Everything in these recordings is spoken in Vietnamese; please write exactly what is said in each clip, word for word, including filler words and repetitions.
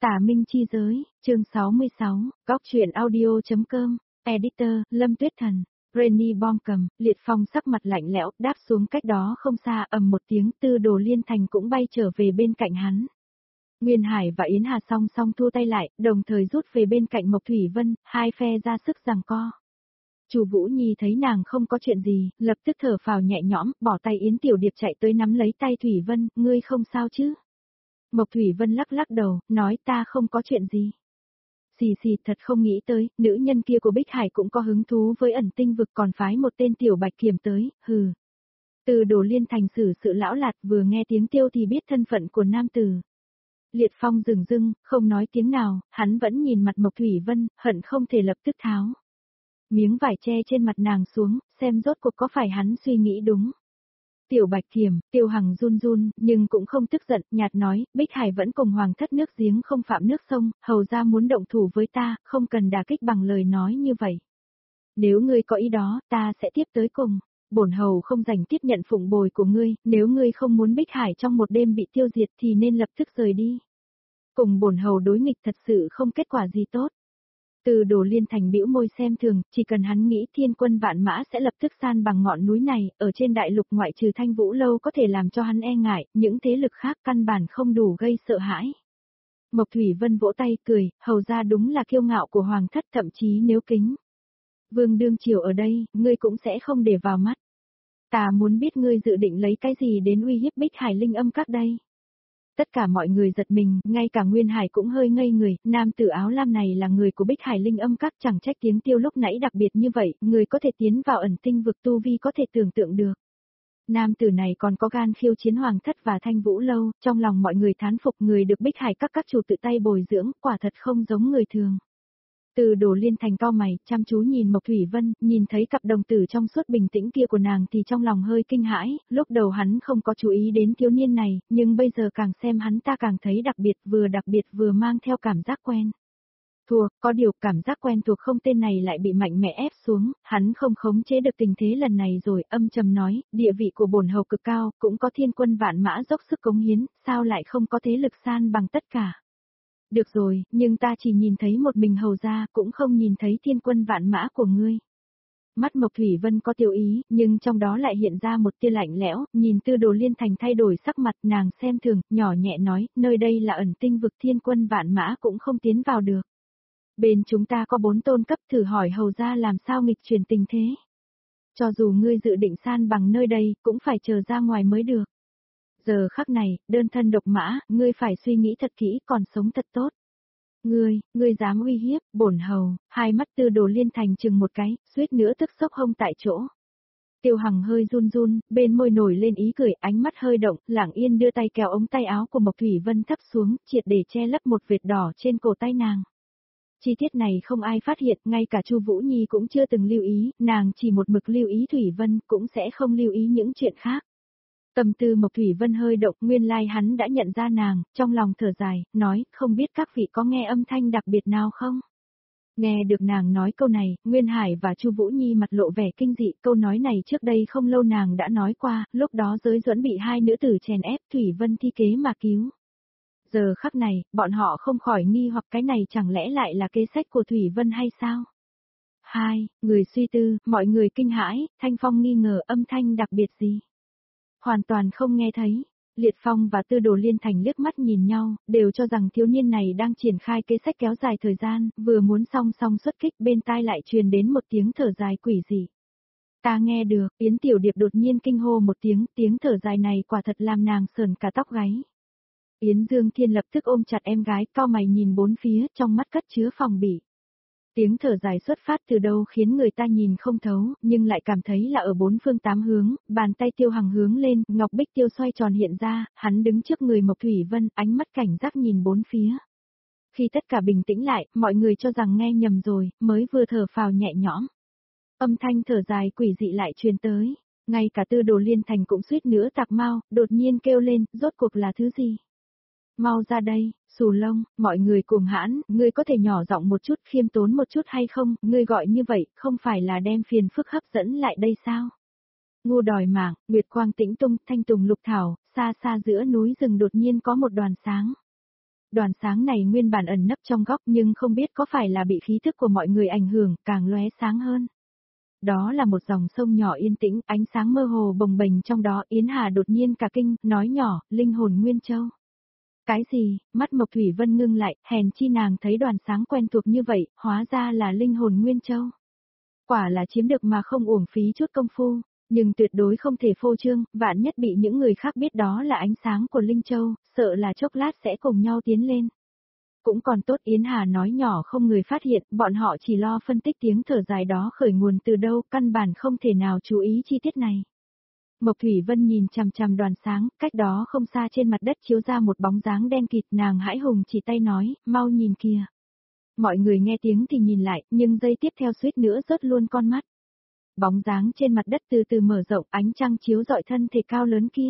Tả Minh Chi Giới, chương sáu mươi sáu, góc truyện audio.com, Editor, Lâm Tuyết Thần, Rainy Bom cầm, Liệt Phong sắc mặt lạnh lẽo, đáp xuống cách đó không xa, ầm một tiếng, Tư Đồ Liên Thành cũng bay trở về bên cạnh hắn. Nguyên Hải và Yến Hà song song thu tay lại, đồng thời rút về bên cạnh Mộc Thủy Vân, hai phe ra sức giằng co. Chu Vũ Nhi thấy nàng không có chuyện gì, lập tức thở phào nhẹ nhõm, bỏ tay Yến Tiểu Điệp chạy tới nắm lấy tay Thủy Vân, ngươi không sao chứ? Mộc Thủy Vân lắc lắc đầu, nói ta không có chuyện gì. Xì xì, thật không nghĩ tới, nữ nhân kia của Bích Hải cũng có hứng thú với ẩn tinh vực, còn phái một tên tiểu bạch kiểm tới, hừ. Từ Đồ Liên Thành xử sự lão lạt, vừa nghe tiếng tiêu thì biết thân phận của nam tử. Liệt Phong dừng dưng, không nói tiếng nào, hắn vẫn nhìn mặt Mộc Thủy Vân, hận không thể lập tức tháo miếng vải che trên mặt nàng xuống, xem rốt cuộc có phải hắn suy nghĩ đúng. Tiểu Bạch Kiểm, Tiêu Hằng run run, nhưng cũng không tức giận, nhạt nói, Bích Hải vẫn cùng hoàng thất nước giếng không phạm nước sông, hầu ra muốn động thủ với ta, không cần đả kích bằng lời nói như vậy. Nếu ngươi có ý đó, ta sẽ tiếp tới cùng. Bổn hầu không rảnh tiếp nhận phụng bồi của ngươi, nếu ngươi không muốn Bích Hải trong một đêm bị tiêu diệt thì nên lập tức rời đi. Cùng bổn hầu đối nghịch thật sự không kết quả gì tốt. Từ Đồ Liên Thành bĩu môi xem thường, chỉ cần hắn nghĩ thiên quân vạn mã sẽ lập tức san bằng ngọn núi này, ở trên đại lục ngoại trừ Thanh Vũ Lâu có thể làm cho hắn e ngại, những thế lực khác căn bản không đủ gây sợ hãi. Mộc Thủy Vân vỗ tay cười, hầu ra đúng là kiêu ngạo của hoàng thất, thậm chí nếu kính Vương đương triều ở đây, ngươi cũng sẽ không để vào mắt. Ta muốn biết ngươi dự định lấy cái gì đến uy hiếp Bích Hải Linh Âm Các đây. Tất cả mọi người giật mình, ngay cả Nguyên Hải cũng hơi ngây người, nam tử áo lam này là người của Bích Hải Linh Âm Các, chẳng trách tiếng tiêu lúc nãy đặc biệt như vậy, người có thể tiến vào ẩn tinh vực tu vi có thể tưởng tượng được. Nam tử này còn có gan khiêu chiến hoàng thất và Thanh Vũ Lâu, trong lòng mọi người thán phục, người được Bích Hải các các chủ tự tay bồi dưỡng, quả thật không giống người thường. Từ Đồ Liên Thành cau mày, chăm chú nhìn Mộc Thủy Vân, nhìn thấy cặp đồng tử trong suốt bình tĩnh kia của nàng thì trong lòng hơi kinh hãi, lúc đầu hắn không có chú ý đến thiếu niên này, nhưng bây giờ càng xem hắn ta càng thấy đặc biệt, vừa đặc biệt vừa mang theo cảm giác quen. Thua, có điều cảm giác quen thuộc không tên này lại bị mạnh mẽ ép xuống, hắn không khống chế được tình thế lần này rồi, âm trầm nói, địa vị của bổn hầu cực cao, cũng có thiên quân vạn mã dốc sức cống hiến, sao lại không có thế lực san bằng tất cả. Được rồi, nhưng ta chỉ nhìn thấy một mình hầu ra, cũng không nhìn thấy thiên quân vạn mã của ngươi. Mắt Mộc Thủy Vân có tiêu ý, nhưng trong đó lại hiện ra một tia lạnh lẽo, nhìn Tư Đồ Liên Thành thay đổi sắc mặt, nàng xem thường, nhỏ nhẹ nói, nơi đây là ẩn tinh vực, thiên quân vạn mã cũng không tiến vào được. Bên chúng ta có bốn tôn cấp, thử hỏi hầu ra làm sao nghịch chuyển tình thế. Cho dù ngươi dự định san bằng nơi đây, cũng phải chờ ra ngoài mới được. Giờ khắc này, đơn thân độc mã, ngươi phải suy nghĩ thật kỹ, còn sống thật tốt. Ngươi, ngươi dám uy hiếp, bổn hầu, hai mắt Tư Đồ Liên Thành chừng một cái, suýt nữa tức sốc hông tại chỗ. Tiêu Hằng hơi run run, bên môi nổi lên ý cười, ánh mắt hơi động, lặng yên đưa tay kéo ống tay áo của Mộc Thủy Vân thấp xuống, triệt để che lấp một vệt đỏ trên cổ tay nàng. Chi tiết này không ai phát hiện, ngay cả Chu Vũ Nhi cũng chưa từng lưu ý, nàng chỉ một mực lưu ý Thủy Vân, cũng sẽ không lưu ý những chuyện khác. Tâm tư Mộc Thủy Vân hơi động, nguyên lai hắn đã nhận ra nàng, trong lòng thở dài, nói, không biết các vị có nghe âm thanh đặc biệt nào không? Nghe được nàng nói câu này, Nguyên Hải và Chu Vũ Nhi mặt lộ vẻ kinh dị, câu nói này trước đây không lâu nàng đã nói qua, lúc đó Giới Duẫn bị hai nữ tử chèn ép, Thủy Vân thi kế mà cứu. Giờ khắc này, bọn họ không khỏi nghi hoặc cái này chẳng lẽ lại là kế sách của Thủy Vân hay sao? Hai, người suy tư, mọi người kinh hãi, Thanh Phong nghi ngờ âm thanh đặc biệt gì? Hoàn toàn không nghe thấy. Liệt Phong và Tư Đồ Liên Thành liếc mắt nhìn nhau, đều cho rằng thiếu niên này đang triển khai kế sách kéo dài thời gian, vừa muốn song song xuất kích, bên tai lại truyền đến một tiếng thở dài quỷ dị. Ta nghe được, Yến Tiểu Điệp đột nhiên kinh hô một tiếng, tiếng thở dài này quả thật làm nàng sờn cả tóc gáy. Yến Dương Thiên lập tức ôm chặt em gái, cau mày nhìn bốn phía, trong mắt cất chứa phòng bị. Tiếng thở dài xuất phát từ đâu khiến người ta nhìn không thấu, nhưng lại cảm thấy là ở bốn phương tám hướng, bàn tay Tiêu Hằng hướng lên, ngọc bích tiêu xoay tròn hiện ra, hắn đứng trước người Mộc Thủy Vân, ánh mắt cảnh giác nhìn bốn phía. Khi tất cả bình tĩnh lại, mọi người cho rằng nghe nhầm rồi, mới vừa thở phào nhẹ nhõm. Âm thanh thở dài quỷ dị lại truyền tới, ngay cả Tư Đồ Liên Thành cũng suýt nữa tạc mau, đột nhiên kêu lên, rốt cuộc là thứ gì? Mau ra đây, Xù Lông, mọi người cuồng hãn, ngươi có thể nhỏ giọng một chút, khiêm tốn một chút hay không, ngươi gọi như vậy, không phải là đem phiền phức hấp dẫn lại đây sao? Ngu đòi mạng, Nguyệt Quang tĩnh tung, thanh tùng lục thảo, xa xa giữa núi rừng đột nhiên có một đoàn sáng. Đoàn sáng này nguyên bản ẩn nấp trong góc nhưng không biết có phải là bị khí thức của mọi người ảnh hưởng, càng lóe sáng hơn. Đó là một dòng sông nhỏ yên tĩnh, ánh sáng mơ hồ bồng bềnh trong đó. Yến Hà đột nhiên cả kinh, nói nhỏ, linh hồn Nguyên Châu. Cái gì? Mắt Mộc Thủy Vân ngưng lại, hèn chi nàng thấy đoàn sáng quen thuộc như vậy, hóa ra là linh hồn Nguyên Châu. Quả là chiếm được mà không uổng phí chút công phu, nhưng tuyệt đối không thể phô trương, vạn nhất bị những người khác biết đó là ánh sáng của Linh Châu, sợ là chốc lát sẽ cùng nhau tiến lên. Cũng còn tốt Yến Hà nói nhỏ không người phát hiện, bọn họ chỉ lo phân tích tiếng thở dài đó khởi nguồn từ đâu, căn bản không thể nào chú ý chi tiết này. Mộc Thủy Vân nhìn chằm chằm đoàn sáng, cách đó không xa trên mặt đất chiếu ra một bóng dáng đen kịt, nàng hãi hùng chỉ tay nói, mau nhìn kìa. Mọi người nghe tiếng thì nhìn lại, nhưng giây tiếp theo suýt nữa rớt luôn con mắt. Bóng dáng trên mặt đất từ từ mở rộng, ánh trăng chiếu rọi thân thể cao lớn kia.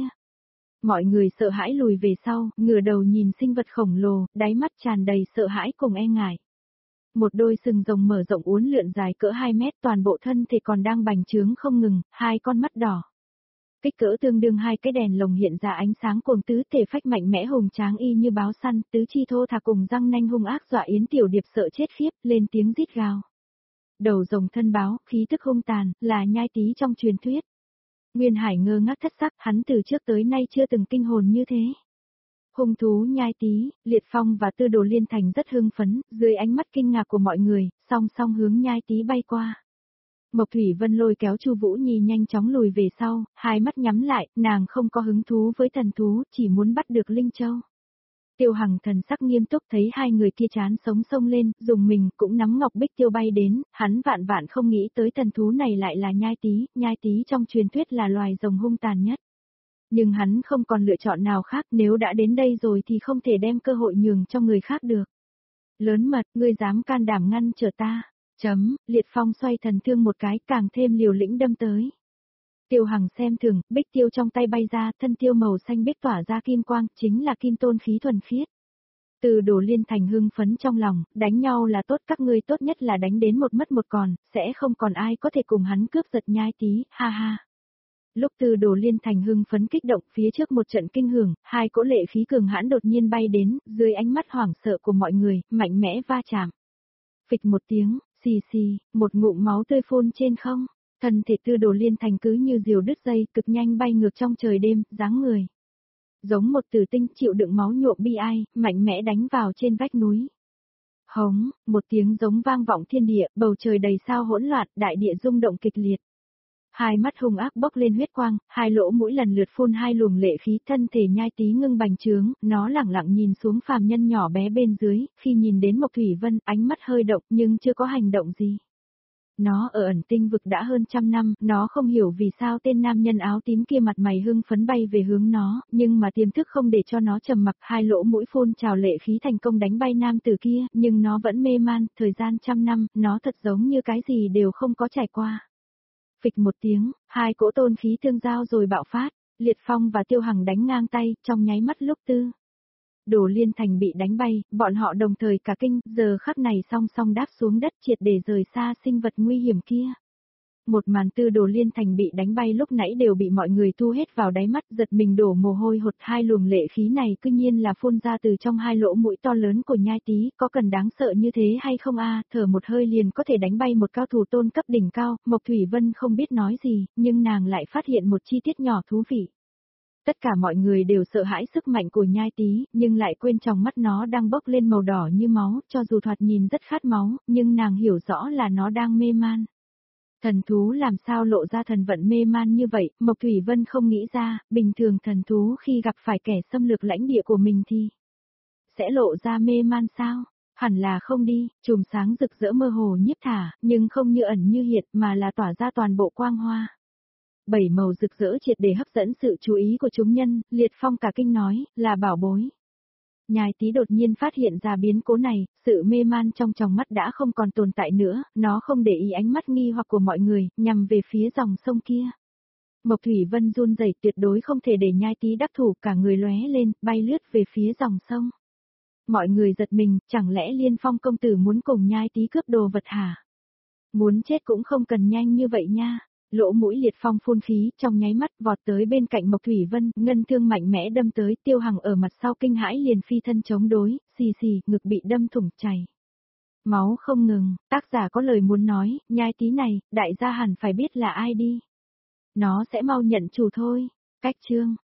Mọi người sợ hãi lùi về sau, ngửa đầu nhìn sinh vật khổng lồ, đáy mắt tràn đầy sợ hãi cùng e ngại. Một đôi sừng rồng mở rộng uốn lượn dài cỡ hai mét, toàn bộ thân thể còn đang bành trướng không ngừng, hai con mắt đỏ. Kích cỡ tương đương hai cái đèn lồng hiện ra ánh sáng cuồng tứ thể phách mạnh mẽ hùng tráng y như báo săn, tứ chi thô thả cùng răng nanh hung ác dọa Yến Tiểu Điệp sợ chết khiếp, lên tiếng rít gào. Đầu rồng thân báo, khí tức hung tàn, là nhai tí trong truyền thuyết. Nguyên Hải ngơ ngác thất sắc, hắn từ trước tới nay chưa từng kinh hồn như thế. Hung thú nhai tí, Liệt Phong và Tư Đồ Liên Thành rất hưng phấn, dưới ánh mắt kinh ngạc của mọi người, song song hướng nhai tí bay qua. Mộc Thủy Vân lôi kéo Chu Vũ Nhi nhanh chóng lùi về sau, hai mắt nhắm lại, nàng không có hứng thú với thần thú, chỉ muốn bắt được Linh Châu. Tiêu Hằng thần sắc nghiêm túc thấy hai người kia chán sống sông lên, dùng mình cũng nắm ngọc bích tiêu bay đến, hắn vạn vạn không nghĩ tới thần thú này lại là nhai tí, nhai tí trong truyền thuyết là loài rồng hung tàn nhất. Nhưng hắn không còn lựa chọn nào khác, nếu đã đến đây rồi thì không thể đem cơ hội nhường cho người khác được. Lớn mật, ngươi dám can đảm ngăn trở ta. Chấm, Liệt Phong xoay thần thương một cái, càng thêm liều lĩnh đâm tới. Tiêu Hằng xem thường, bích tiêu trong tay bay ra, thân tiêu màu xanh biếc tỏa ra kim quang, chính là kim tôn khí thuần khiết. Từ Đồ Liên Thành hưng phấn trong lòng, đánh nhau là tốt, các ngươi tốt nhất là đánh đến một mất một còn, sẽ không còn ai có thể cùng hắn cướp giật nhai tí, ha ha. Lúc Từ Đồ Liên Thành hưng phấn kích động, phía trước một trận kinh hưởng, hai cỗ lệ khí cường hãn đột nhiên bay đến, dưới ánh mắt hoảng sợ của mọi người, mạnh mẽ va chạm. Phịch một tiếng, xì xì, một ngụm máu tươi phun trên không. Thân thể Tư Đồ Liên Thành cứ như diều đứt dây, cực nhanh bay ngược trong trời đêm, dáng người. Giống một tử tinh chịu đựng máu nhuộm bi ai, mạnh mẽ đánh vào trên vách núi. Hống, một tiếng giống vang vọng thiên địa, bầu trời đầy sao hỗn loạn, đại địa rung động kịch liệt. Hai mắt hung ác bốc lên huyết quang, hai lỗ mũi lần lượt phun hai luồng lệ khí, thân thể nhai tí ngưng bành trướng, nó lẳng lặng nhìn xuống phàm nhân nhỏ bé bên dưới, khi nhìn đến Mộc Thủy Vân, ánh mắt hơi động nhưng chưa có hành động gì. Nó ở ẩn tinh vực đã hơn trăm năm, nó không hiểu vì sao tên nam nhân áo tím kia mặt mày hưng phấn bay về hướng nó, nhưng mà tiềm thức không để cho nó trầm mặc, hai lỗ mũi phun trào lệ khí thành công đánh bay nam tử kia, nhưng nó vẫn mê man, thời gian trăm năm, nó thật giống như cái gì đều không có trải qua. Phịch một tiếng, hai cỗ tôn khí tương giao rồi bạo phát, Liệt Phong và Tiêu Hằng đánh ngang tay, trong nháy mắt lúc Tư Đồ Liên Thành bị đánh bay, bọn họ đồng thời cả kinh, giờ khắc này song song đáp xuống đất triệt để rời xa sinh vật nguy hiểm kia. Một màn Tư Đồ Liên Thành bị đánh bay lúc nãy đều bị mọi người thu hết vào đáy mắt, giật mình đổ mồ hôi hột, hai luồng lệ khí này cứ nhiên là phun ra từ trong hai lỗ mũi to lớn của nhai tí, có cần đáng sợ như thế hay không a? Thở một hơi liền có thể đánh bay một cao thủ tôn cấp đỉnh cao, Mộc Thủy Vân không biết nói gì, nhưng nàng lại phát hiện một chi tiết nhỏ thú vị. Tất cả mọi người đều sợ hãi sức mạnh của nhai tí, nhưng lại quên trong mắt nó đang bốc lên màu đỏ như máu, cho dù thoạt nhìn rất khát máu, nhưng nàng hiểu rõ là nó đang mê man. Thần thú làm sao lộ ra thần vận mê man như vậy, Mộc Thủy Vân không nghĩ ra, bình thường thần thú khi gặp phải kẻ xâm lược lãnh địa của mình thì sẽ lộ ra mê man sao? Hẳn là không đi, chùm sáng rực rỡ mơ hồ nhiếp thả, nhưng không như ẩn như hiện mà là tỏa ra toàn bộ quang hoa. Bảy màu rực rỡ triệt để hấp dẫn sự chú ý của chúng nhân, Liệt Phong cả kinh nói, là bảo bối. Nhai tí đột nhiên phát hiện ra biến cố này, sự mê man trong tròng mắt đã không còn tồn tại nữa, nó không để ý ánh mắt nghi hoặc của mọi người, nhằm về phía dòng sông kia. Mộc Thủy Vân run rẩy tuyệt đối không thể để nhai tí đắc thủ, cả người lóe lên, bay lướt về phía dòng sông. Mọi người giật mình, chẳng lẽ Liên Phong công tử muốn cùng nhai tí cướp đồ vật hả? Muốn chết cũng không cần nhanh như vậy nha. Lỗ mũi Liệt Phong phun khí, trong nháy mắt vọt tới bên cạnh Mộc Thủy Vân, ngân thương mạnh mẽ đâm tới, Tiêu Hằng ở mặt sau kinh hãi liền phi thân chống đối, xì xì, ngực bị đâm thủng chảy. Máu không ngừng, tác giả có lời muốn nói, nhai tí này, đại gia hẳn phải biết là ai đi. Nó sẽ mau nhận chủ thôi. Cách chương